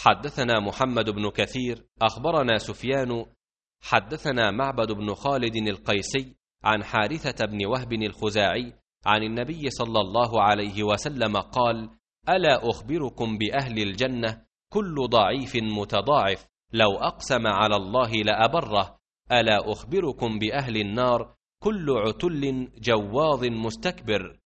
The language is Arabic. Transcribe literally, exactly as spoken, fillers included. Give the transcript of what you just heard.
حدثنا محمد بن كثير أخبرنا سفيان حدثنا معبد بن خالد القيسي عن حارثة بن وهب الخزاعي عن النبي صلى الله عليه وسلم قال: ألا أخبركم بأهل الجنة كل ضعيف متضاعف لو أقسم على الله لأبره. ألا أخبركم بأهل النار كل عتل جواظ مستكبر